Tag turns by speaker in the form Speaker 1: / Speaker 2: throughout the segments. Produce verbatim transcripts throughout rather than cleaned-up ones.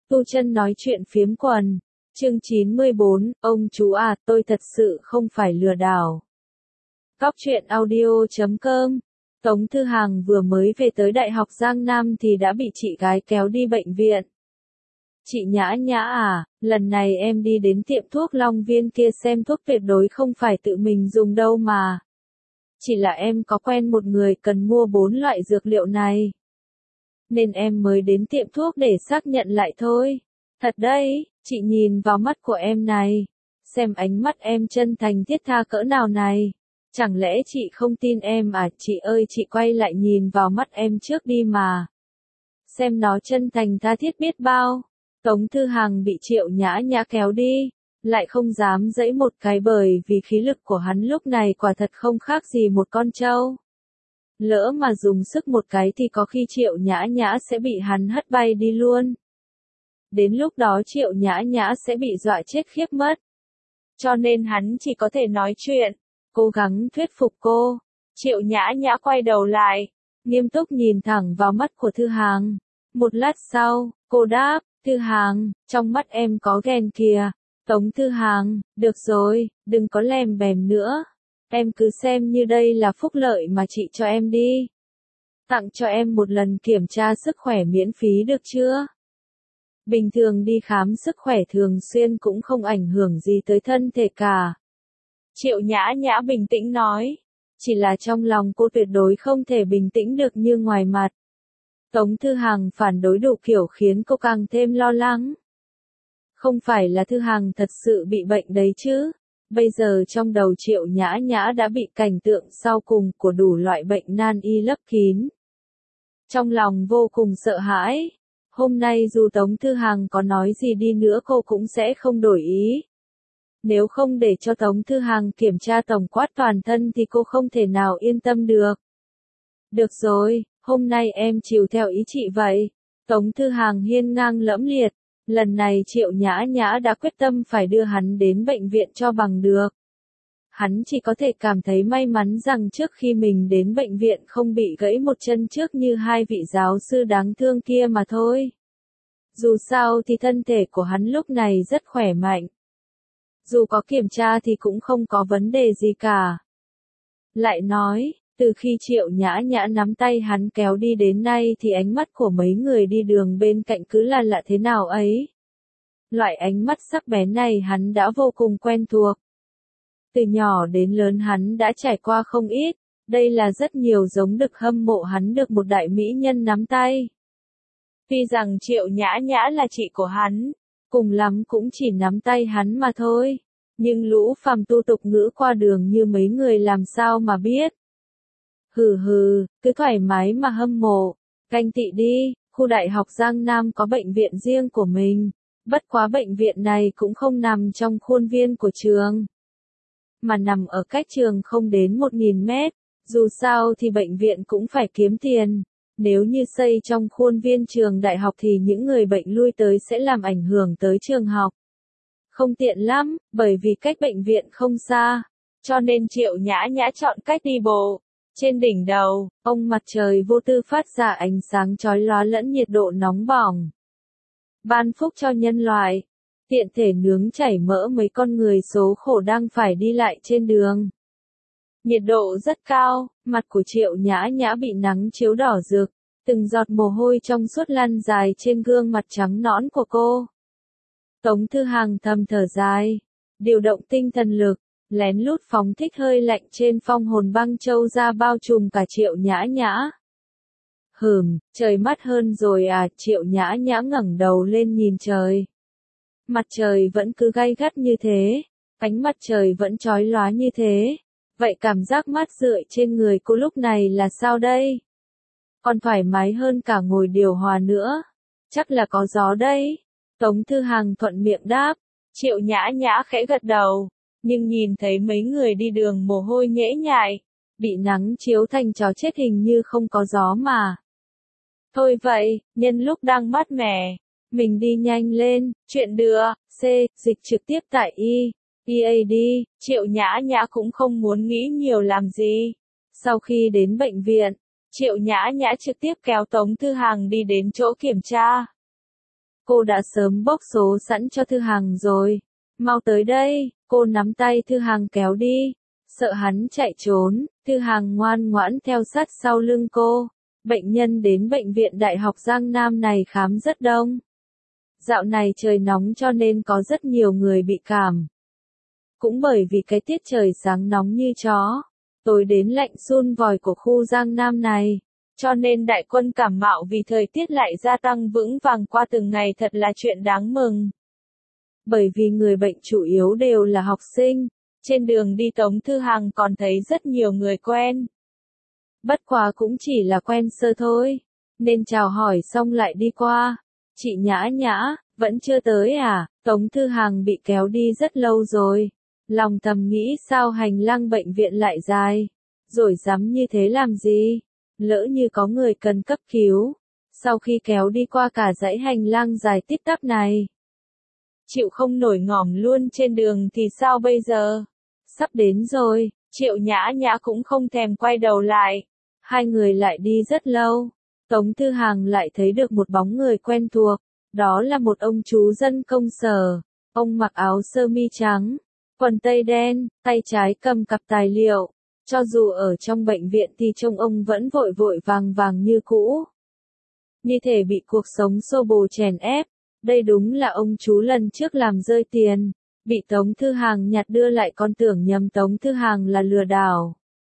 Speaker 1: Tu Chân nói chuyện phiếm quần. Chương chín mươi bốn, ông chú à, tôi thật sự không phải lừa đảo. Góc truyện audio chấm com. Tống Thư Hằng vừa mới về tới Đại học Giang Nam thì đã bị chị gái kéo đi bệnh viện. Chị Nhã Nhã à, lần này em đi đến tiệm thuốc Long Viên kia xem thuốc tuyệt đối không phải tự mình dùng đâu mà. Chỉ là em có quen một người cần mua bốn loại dược liệu này. Nên em mới đến tiệm thuốc để xác nhận lại thôi. Thật đấy, chị nhìn vào mắt của em này. Xem ánh mắt em chân thành thiết tha cỡ nào này. Chẳng lẽ chị không tin em à? Chị ơi, chị quay lại nhìn vào mắt em trước đi mà. Xem nó chân thành tha thiết biết bao. Tống Thư Hằng bị Triệu Nhã Nhã kéo đi. Lại không dám giãy một cái bởi vì khí lực của hắn lúc này quả thật không khác gì một con trâu. Lỡ mà dùng sức một cái thì có khi Triệu Nhã Nhã sẽ bị hắn hất bay đi luôn. Đến lúc đó Triệu Nhã Nhã sẽ bị dọa chết khiếp mất. Cho nên hắn chỉ có thể nói chuyện, cố gắng thuyết phục cô. Triệu Nhã Nhã quay đầu lại, nghiêm túc nhìn thẳng vào mắt của Thư Hằng. Một lát sau, cô đáp, Thư Hằng, trong mắt em có ghen kìa. Tống Thư Hằng, được rồi, đừng có lèm bèm nữa. Em cứ xem như đây là phúc lợi mà chị cho em đi. Tặng cho em một lần kiểm tra sức khỏe miễn phí được chưa? Bình thường đi khám sức khỏe thường xuyên cũng không ảnh hưởng gì tới thân thể cả. Triệu Nhã Nhã bình tĩnh nói. Chỉ là trong lòng cô tuyệt đối không thể bình tĩnh được như ngoài mặt. Tống Thư Hằng phản đối đủ kiểu khiến cô càng thêm lo lắng. Không phải là Thư Hằng thật sự bị bệnh đấy chứ? Bây giờ trong đầu Triệu Nhã Nhã đã bị cảnh tượng sau cùng của đủ loại bệnh nan y lấp kín. Trong lòng vô cùng sợ hãi. Hôm nay dù Tống Thư Hằng có nói gì đi nữa cô cũng sẽ không đổi ý. Nếu không để cho Tống Thư Hằng kiểm tra tổng quát toàn thân thì cô không thể nào yên tâm được. Được rồi, hôm nay em chiều theo ý chị vậy. Tống Thư Hằng hiên ngang lẫm liệt. Lần này Triệu Nhã Nhã đã quyết tâm phải đưa hắn đến bệnh viện cho bằng được. Hắn chỉ có thể cảm thấy may mắn rằng trước khi mình đến bệnh viện không bị gãy một chân trước như hai vị giáo sư đáng thương kia mà thôi. Dù sao thì thân thể của hắn lúc này rất khỏe mạnh. Dù có kiểm tra thì cũng không có vấn đề gì cả. Lại nói, từ khi Triệu Nhã Nhã nắm tay hắn kéo đi đến nay thì ánh mắt của mấy người đi đường bên cạnh cứ là lạ thế nào ấy. Loại ánh mắt sắc bén này hắn đã vô cùng quen thuộc. Từ nhỏ đến lớn hắn đã trải qua không ít, đây là rất nhiều giống được hâm mộ hắn được một đại mỹ nhân nắm tay. Tuy rằng Triệu Nhã Nhã là chị của hắn, cùng lắm cũng chỉ nắm tay hắn mà thôi, nhưng lũ phàm tu tục ngữ qua đường như mấy người làm sao mà biết. Hừ hừ, cứ thoải mái mà hâm mộ, ganh tị đi, khu Đại học Giang Nam có bệnh viện riêng của mình, bất quá bệnh viện này cũng không nằm trong khuôn viên của trường, mà nằm ở cách trường không đến một nghìn mét, dù sao thì bệnh viện cũng phải kiếm tiền, nếu như xây trong khuôn viên trường đại học thì những người bệnh lui tới sẽ làm ảnh hưởng tới trường học. Không tiện lắm, bởi vì cách bệnh viện không xa, cho nên Triệu Nhã Nhã chọn cách đi bộ. Trên đỉnh đầu, ông mặt trời vô tư phát ra ánh sáng chói lóa lẫn nhiệt độ nóng bỏng. Ban phúc cho nhân loại, tiện thể nướng chảy mỡ mấy con người số khổ đang phải đi lại trên đường. Nhiệt độ rất cao, mặt của Triệu Nhã Nhã bị nắng chiếu đỏ rực, từng giọt mồ hôi trong suốt lăn dài trên gương mặt trắng nõn của cô. Tống Thư Hằng thầm thở dài, điều động tinh thần lực, lén lút phóng thích hơi lạnh trên phong hồn băng châu ra bao trùm cả Triệu Nhã Nhã. Hừm, trời mát hơn rồi à? Triệu Nhã Nhã ngẩng đầu lên nhìn trời. Mặt trời vẫn cứ gay gắt như thế, ánh mặt trời vẫn chói lóa như thế. Vậy cảm giác mát rượi trên người cô lúc này là sao đây? Còn thoải mái hơn cả ngồi điều hòa nữa. Chắc là có gió đấy. Tống Thư Hằng thuận miệng đáp. Triệu Nhã Nhã khẽ gật đầu. Nhưng nhìn thấy mấy người đi đường mồ hôi nhễ nhại, bị nắng chiếu thành chó chết hình như không có gió mà. Thôi vậy, nhân lúc đang mát mẻ, mình đi nhanh lên, chuyện đưa, C, dịch trực tiếp tại Y, e a đê, Triệu Nhã Nhã cũng không muốn nghĩ nhiều làm gì. Sau khi đến bệnh viện, Triệu Nhã Nhã trực tiếp kéo Tống Thư Hằng đi đến chỗ kiểm tra. cô đã sớm bốc số sẵn cho Thư Hằng rồi. Mau tới đây, cô nắm tay Thư Hằng kéo đi. Sợ hắn chạy trốn, Thư Hằng ngoan ngoãn theo sát sau lưng cô. Bệnh nhân đến bệnh viện Đại học Giang Nam này khám rất đông. Dạo này trời nóng cho nên có rất nhiều người bị cảm. Cũng bởi vì cái tiết trời sáng nóng như chó, tối đến lạnh sun vòi của khu Giang Nam này, cho nên đại quân cảm mạo vì thời tiết lại gia tăng vững vàng qua từng ngày thật là chuyện đáng mừng. Bởi vì người bệnh chủ yếu đều là học sinh, trên đường đi Tống Thư Hằng còn thấy rất nhiều người quen. Bất quá cũng chỉ là quen sơ thôi, nên chào hỏi xong lại đi qua. Chị Nhã Nhã, vẫn chưa tới à? Tống Thư Hằng bị kéo đi rất lâu rồi. Lòng thầm nghĩ sao hành lang bệnh viện lại dài, rồi dám như thế làm gì? Lỡ như có người cần cấp cứu. Sau khi kéo đi qua cả dãy hành lang dài tít tắp này, chịu không nổi ngỏm luôn trên đường thì sao bây giờ? Sắp đến rồi, Triệu Nhã Nhã cũng không thèm quay đầu lại. Hai người lại đi rất lâu. Tống Thư Hằng lại thấy được một bóng người quen thuộc. Đó là một ông chú dân công sở. Ông mặc áo sơ mi trắng, quần tây đen, tay trái cầm cặp tài liệu. Cho dù ở trong bệnh viện thì trông ông vẫn vội vội vàng vàng như cũ. Như thể bị cuộc sống xô bồ chèn ép. Đây đúng là ông chú lần trước làm rơi tiền, bị Tống Thư Hằng nhặt đưa lại còn tưởng nhầm Tống Thư Hằng là lừa đảo.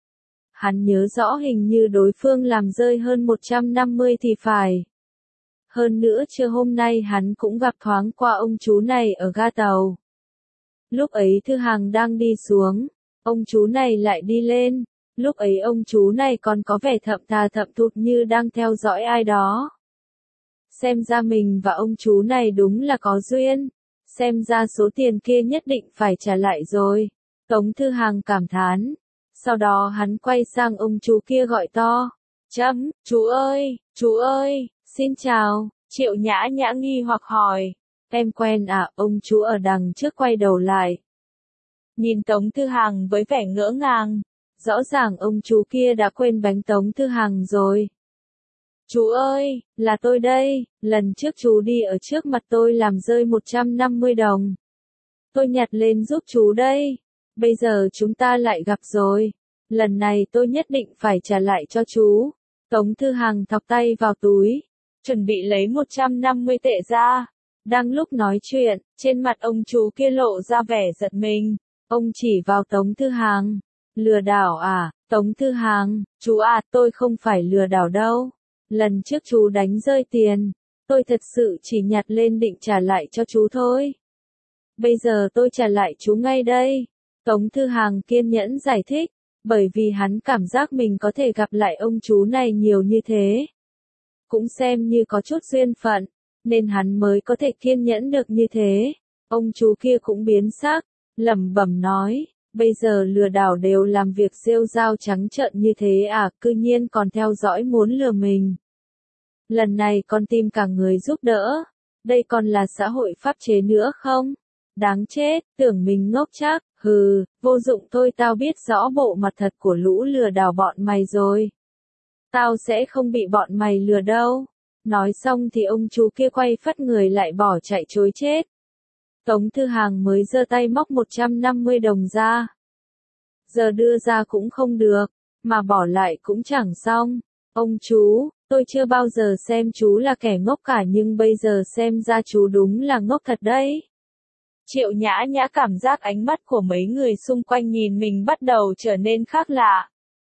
Speaker 1: Hắn nhớ rõ hình như đối phương làm rơi hơn một trăm năm mươi thì phải. Hơn nữa trưa hôm nay hắn cũng gặp thoáng qua ông chú này ở ga tàu. Lúc ấy Thư Hằng đang đi xuống, ông chú này lại đi lên. Lúc ấy ông chú này còn có vẻ thậm thà thậm thụt như đang theo dõi ai đó. Xem ra mình và ông chú này đúng là có duyên. Xem ra số tiền kia nhất định phải trả lại rồi. Tống Thư Hằng cảm thán. Sau đó hắn quay sang ông chú kia gọi to. Chấm, chú ơi, chú ơi, xin chào. Triệu Nhã Nhã nghi hoặc hỏi. Em quen à? Ông chú ở đằng trước quay đầu lại. Nhìn Tống Thư Hằng với vẻ ngỡ ngàng. Rõ ràng ông chú kia đã quên bánh Tống Thư Hằng rồi. Chú ơi, là tôi đây, lần trước chú đi ở trước mặt tôi làm rơi một trăm năm mươi đồng. Tôi nhặt lên giúp chú đây. Bây giờ chúng ta lại gặp rồi. Lần này tôi nhất định phải trả lại cho chú. Tống Thư Hằng thọc tay vào túi, chuẩn bị lấy một trăm năm mươi tệ ra. Đang lúc nói chuyện, trên mặt ông chú kia lộ ra vẻ giật mình. Ông chỉ vào Tống Thư Hằng. Lừa đảo à? Tống Thư Hằng, chú à, tôi không phải lừa đảo đâu. Lần trước chú đánh rơi tiền, tôi thật sự chỉ nhặt lên định trả lại cho chú thôi. Bây giờ tôi trả lại chú ngay đây. Tống Thư Hằng kiên nhẫn giải thích, bởi vì hắn cảm giác mình có thể gặp lại ông chú này nhiều như thế. Cũng xem như có chút duyên phận, nên hắn mới có thể kiên nhẫn được như thế. Ông chú kia cũng biến sắc, lẩm bẩm nói, bây giờ lừa đảo đều làm việc rêu rao trắng trợn như thế à, cư nhiên còn theo dõi muốn lừa mình. Lần này còn tìm cả người giúp đỡ. Đây còn là xã hội pháp chế nữa không? Đáng chết, tưởng mình ngốc chắc, hừ, vô dụng thôi, tao biết rõ bộ mặt thật của lũ lừa đảo bọn mày rồi. Tao sẽ không bị bọn mày lừa đâu. Nói xong thì ông chú kia quay phắt người lại bỏ chạy trối chết. Tống Thư Hằng mới giơ tay móc một trăm năm mươi đồng ra. Giờ đưa ra cũng không được, mà bỏ lại cũng chẳng xong. Ông chú, tôi chưa bao giờ xem chú là kẻ ngốc cả, nhưng bây giờ xem ra chú đúng là ngốc thật đấy. Triệu Nhã Nhã cảm giác ánh mắt của mấy người xung quanh nhìn mình bắt đầu trở nên khác lạ.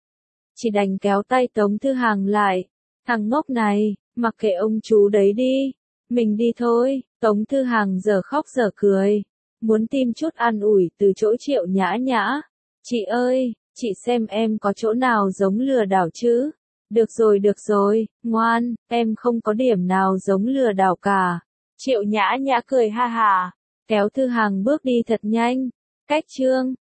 Speaker 1: Chỉ đành kéo tay Tống Thư Hằng lại. Thằng ngốc này, mặc kệ ông chú đấy đi. Mình đi thôi. Tống Thư Hằng giờ khóc giờ cười. Muốn tìm chút an ủi từ chỗ Triệu Nhã Nhã. Chị ơi, chị xem em có chỗ nào giống lừa đảo chứ? Được rồi được rồi, ngoan, em không có điểm nào giống lừa đảo cả. Triệu Nhã Nhã cười ha hà, kéo Thư Hằng bước đi thật nhanh. Cách chương